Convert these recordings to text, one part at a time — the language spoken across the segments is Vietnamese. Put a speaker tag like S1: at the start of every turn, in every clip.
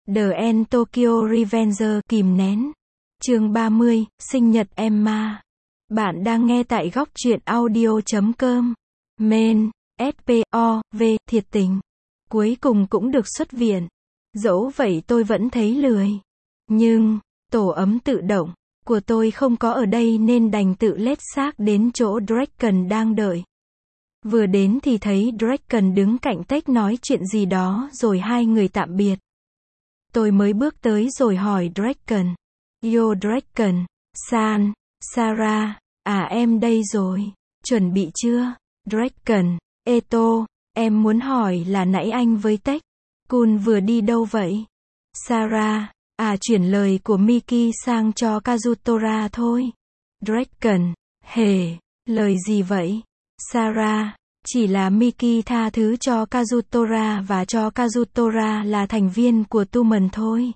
S1: The End Tokyo Revenger kìm nén. Chương 30, sinh nhật Emma. Bạn đang nghe tại góc truyện audio.com. Men, S.P.O.V. thiệt tình. Cuối cùng cũng được xuất viện. Dẫu vậy tôi vẫn thấy lười. Nhưng, tổ ấm tự động của tôi không có ở đây nên đành tự lết xác đến chỗ Draken đang đợi. Vừa đến thì thấy Draken đứng cạnh Tech nói chuyện gì đó rồi hai người tạm biệt. Tôi mới bước tới rồi hỏi Draken. Yo Draken, San, Sarah, em đây rồi. Chuẩn bị chưa? Draken, Eto, em muốn hỏi là nãy anh với Tech Kun vừa đi đâu vậy? Sarah, chuyển lời của Miki sang cho Kazutora thôi. Draken, hề, lời gì vậy? Sarah, chỉ là Miki tha thứ cho Kazutora và cho Kazutora là thành viên của Tumen thôi.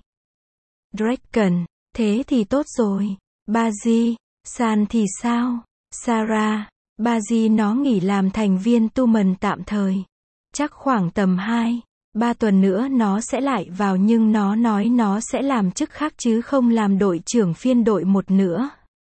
S1: Draken, thế thì tốt rồi. Baji, San thì sao? Sarah, Baji nó nghỉ làm thành viên Tumen tạm thời. Chắc khoảng tầm 2-3 tuần nữa nó sẽ lại vào nhưng nó nói nó sẽ làm chức khác chứ không làm đội trưởng phiên đội 1 nữa.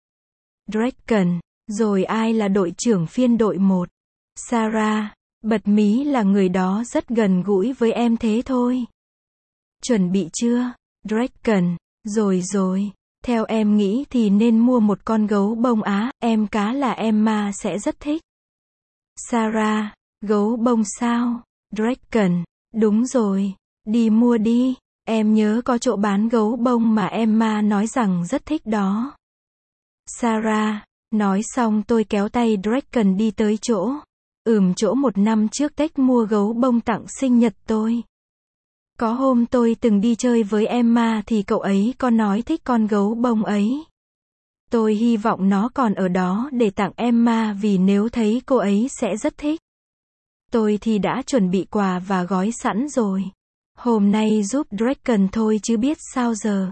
S1: Draken, rồi ai là đội trưởng phiên đội 1? Sarah, bật mí là người đó rất gần gũi với em thế thôi. Chuẩn bị chưa? Draken, rồi. Theo em nghĩ thì nên mua một con gấu bông em cá là Emma sẽ rất thích. Sarah, gấu bông sao? Draken, đúng rồi, đi mua đi, em nhớ có chỗ bán gấu bông mà Emma nói rằng rất thích đó. Sarah, nói xong tôi kéo tay Draken đi tới chỗ. Chỗ 1 năm trước Tech mua gấu bông tặng sinh nhật tôi. Có hôm tôi từng đi chơi với Emma thì cậu ấy có nói thích con gấu bông ấy. Tôi hy vọng nó còn ở đó để tặng Emma vì nếu thấy cô ấy sẽ rất thích. Tôi thì đã chuẩn bị quà và gói sẵn rồi. Hôm nay giúp Draken thôi chứ biết sao giờ.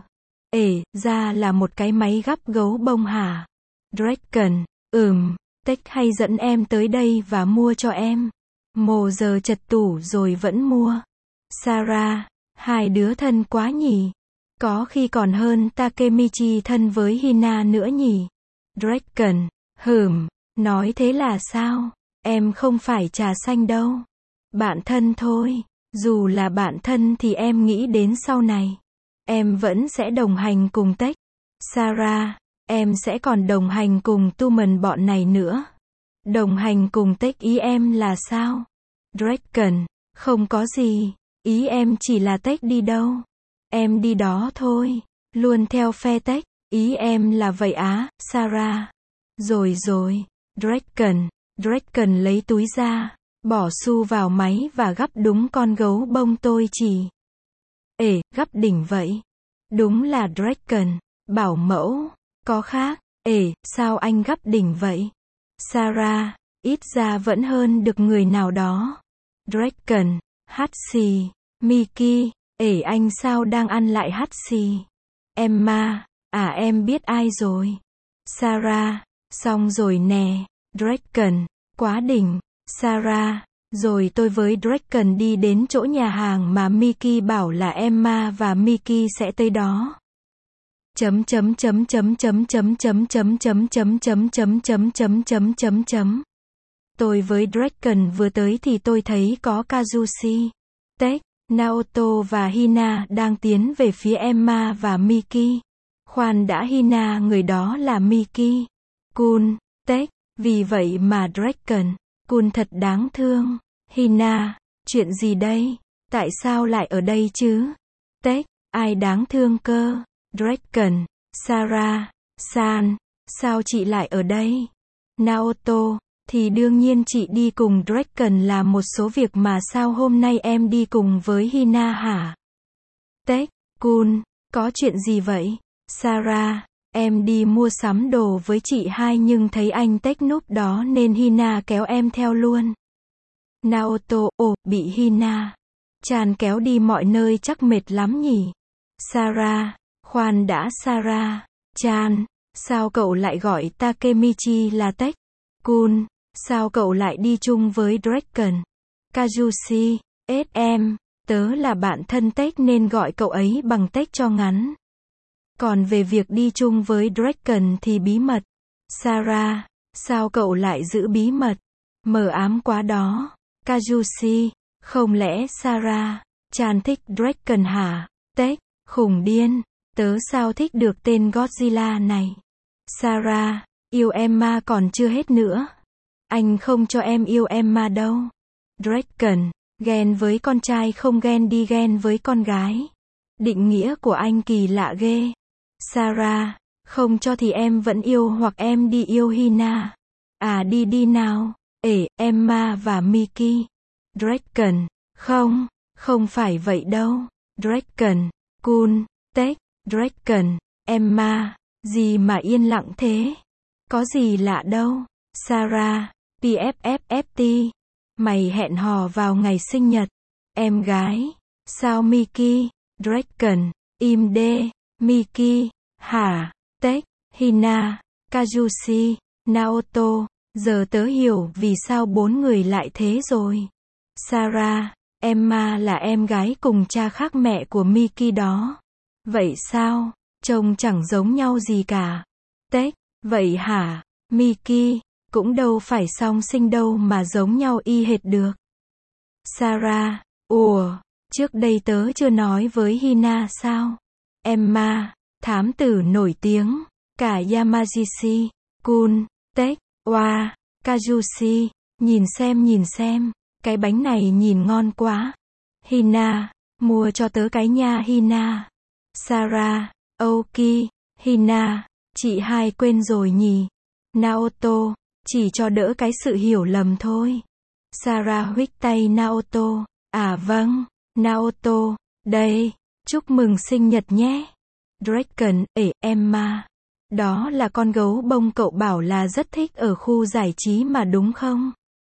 S1: Ra là một cái máy gắp gấu bông hả? Draken, Tech hay dẫn em tới đây và mua cho em. Mồ giờ chật tủ rồi vẫn mua. Sarah, hai đứa thân quá nhỉ. Có khi còn hơn Takemichi thân với Hina nữa nhỉ. Draken, nói thế là sao? Em không phải trà xanh đâu. Bạn thân thôi. Dù là bạn thân thì em nghĩ đến sau này em vẫn sẽ đồng hành cùng Tech. Sarah, em sẽ còn đồng hành cùng Tumen bọn này nữa. Đồng hành cùng Tech ý em là sao? Draken, không có gì. Ý em chỉ là Tech đi đâu. Em đi đó thôi. Luôn theo phe Tech. Ý em là vậy Sarah. Rồi. Draken lấy túi ra. Bỏ xu vào máy và gắp đúng con gấu bông tôi chỉ. Gắp đỉnh vậy. Đúng là Draken. Bảo mẫu. Có khác. Sao anh gắp đỉnh vậy? Sarah, ít ra vẫn hơn được người nào đó. Draken, hắt xì. Miki, anh sao đang ăn lại hắt xì? Emma, em biết ai rồi. Sarah, xong rồi nè. Draken, quá đỉnh. Sarah, rồi tôi với Draken đi đến chỗ nhà hàng mà Miki bảo là Emma và Miki sẽ tới đó. Tôi với Draken vừa tới thì tôi thấy có Kazushi, Tech, Naoto và Hina đang tiến về phía Emma và Miki. Khoan đã, Hina người đó là Miki. Kun, Tech, vì vậy mà Draken, Kun thật đáng thương. Hina, chuyện gì đây? Tại sao lại ở đây chứ? Tech, ai đáng thương cơ? Draken, Sarah, San, sao chị lại ở đây? Naoto, thì đương nhiên chị đi cùng Draken làm một số việc mà sao hôm nay em đi cùng với Hina hả? Tech, Kun, có chuyện gì vậy? Sarah, em đi mua sắm đồ với chị hai nhưng thấy anh Tech núp đó nên Hina kéo em theo luôn. Naoto, bị Hina Chan kéo đi mọi nơi chắc mệt lắm nhỉ? Sarah, khoan đã Sarah, Chan, sao cậu lại gọi Takemichi là Tech? Kun, sao cậu lại đi chung với Draken? Kazushi, em, Tớ là bạn thân Tech nên gọi cậu ấy bằng Tech cho ngắn. Còn về việc đi chung với Draken thì bí mật. Sarah, sao cậu lại giữ bí mật? Mờ ám quá đó. Kazushi, không lẽ Sarah, Chan thích Draken hả? Tech, khùng điên. Tớ sao thích được tên Godzilla này? Sarah, yêu Emma còn chưa hết nữa. Anh không cho em yêu Emma đâu. Draken, ghen với con trai không ghen đi ghen với con gái. Định nghĩa của anh kỳ lạ ghê. Sarah, không cho thì em vẫn yêu hoặc em đi yêu Hina. À đi đi nào. Emma và Mickey. Draken, không phải vậy đâu. Draken, cool, Tech, Draken, Emma, gì mà yên lặng thế? Có gì lạ đâu. Sarah, PFFFT. Mày hẹn hò vào ngày sinh nhật. Em gái. Sao Mickey? Draken, im đê. Mickey, hả? Tech, Hina, Kazushi, Naoto. Giờ tớ hiểu vì sao 4 người lại thế rồi. Sarah, Emma là em gái cùng cha khác mẹ của Mickey đó. Vậy sao? Trông chẳng giống nhau gì cả. Tech, vậy hả? Mickey, cũng đâu phải song sinh đâu mà giống nhau y hệt được. Sarah, ủa, trước đây tớ chưa nói với Hina sao? Emma, thám tử nổi tiếng, cả Yamagishi, Kun, Tech, Wa, Kazushi, nhìn xem, cái bánh này nhìn ngon quá. Hina, mua cho tớ cái nha Hina. Sarah, ok, Hina, chị hai quên rồi nhỉ. Naoto, chỉ cho đỡ cái sự hiểu lầm thôi. Sarah huých tay Naoto, à vâng, Naoto, đây, chúc mừng sinh nhật nhé. Draken, Emma. Đó là con gấu bông cậu bảo là rất thích ở khu giải trí mà đúng không?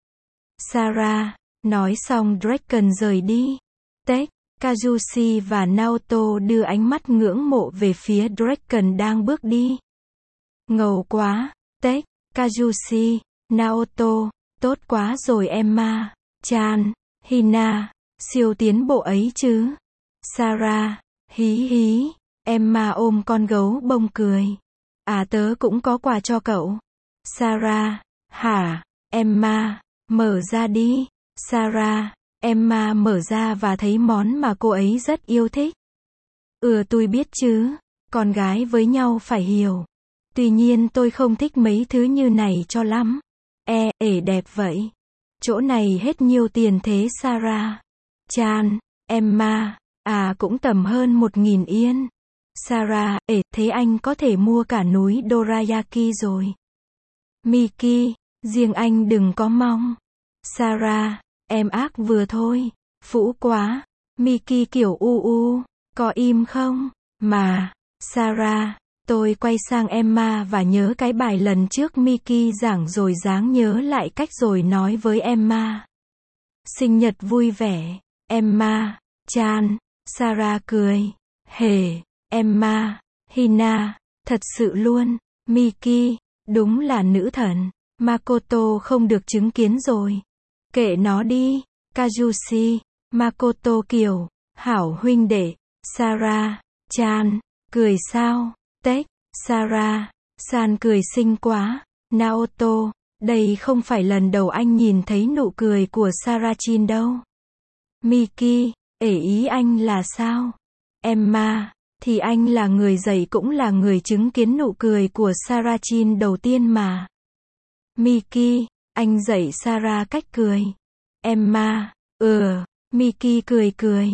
S1: Sarah, nói xong Draken rời đi. Tech, Kazushi và Naoto đưa ánh mắt ngưỡng mộ về phía Draken đang bước đi. Ngầu quá, Tech, Kazushi, Naoto, tốt quá rồi Emma, Chan, Hina, siêu tiến bộ ấy chứ. Sarah, hí hí, Emma ôm con gấu bông cười. À tớ cũng có quà cho cậu. Sarah, hả? Emma, mở ra đi. Sarah, Emma mở ra và thấy món mà cô ấy rất yêu thích. Tôi biết chứ, con gái với nhau phải hiểu. Tuy nhiên tôi không thích mấy thứ như này cho lắm. Đẹp vậy. Chỗ này hết nhiêu tiền thế Sarah? Chan, Emma, cũng tầm hơn 1.000 yên. Sarah, thế anh có thể mua cả núi dorayaki rồi. Mickey, riêng anh đừng có mong. Sarah, em ác vừa thôi. Phũ quá. Mickey kiểu có im không? Mà, Sarah, tôi quay sang Emma và nhớ cái bài lần trước Mickey giảng rồi dáng nhớ lại cách rồi nói với Emma. Sinh nhật vui vẻ. Emma, Chan, Sarah cười. Hề, Emma, Hina, thật sự luôn. Mickey, đúng là nữ thần. Makoto không được chứng kiến rồi. Kệ nó đi. Kazushi, Makoto kiểu, hảo huynh đệ. Sarah, Chan, cười sao? Tech, Sarah, San cười xinh quá. Naoto, đây không phải lần đầu anh nhìn thấy nụ cười của Sarachin đâu. Mickey, ý anh là sao? Emma, thì anh là người dạy cũng là người chứng kiến nụ cười của Sarachin đầu tiên mà. Mickey, anh dạy Sarah cách cười. Emma, Mickey cười.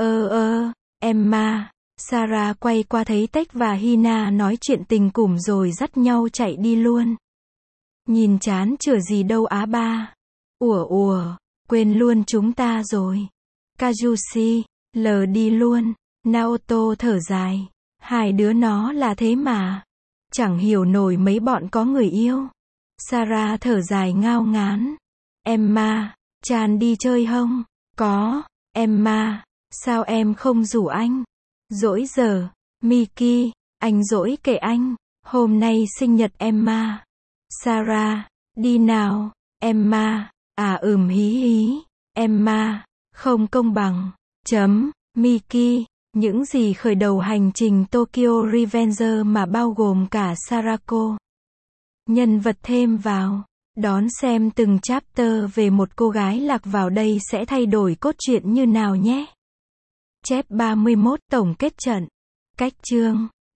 S1: Emma, Sarah quay qua thấy Tech và Hina nói chuyện tình cùm rồi dắt nhau chạy đi luôn. Nhìn chán chửa gì đâu á ba. Ủa, quên luôn chúng ta rồi. Kazushi, lờ đi luôn. Naoto thở dài. Hai đứa nó là thế mà. Chẳng hiểu nổi mấy bọn có người yêu. Sarah thở dài ngao ngán. Emma, Chan đi chơi không? Có. Emma, sao em không rủ anh? Dỗi giờ. Mickey, anh dỗi kệ anh. Hôm nay sinh nhật Emma. Sarah, đi nào. Emma, hí hí. Emma, không công bằng. Miki, những gì khởi đầu hành trình Tokyo Revenger mà bao gồm cả Sarako. Nhân vật thêm vào. Đón xem từng chapter về một cô gái lạc vào đây sẽ thay đổi cốt truyện như nào nhé. Chép 31 tổng kết trận. Cách chương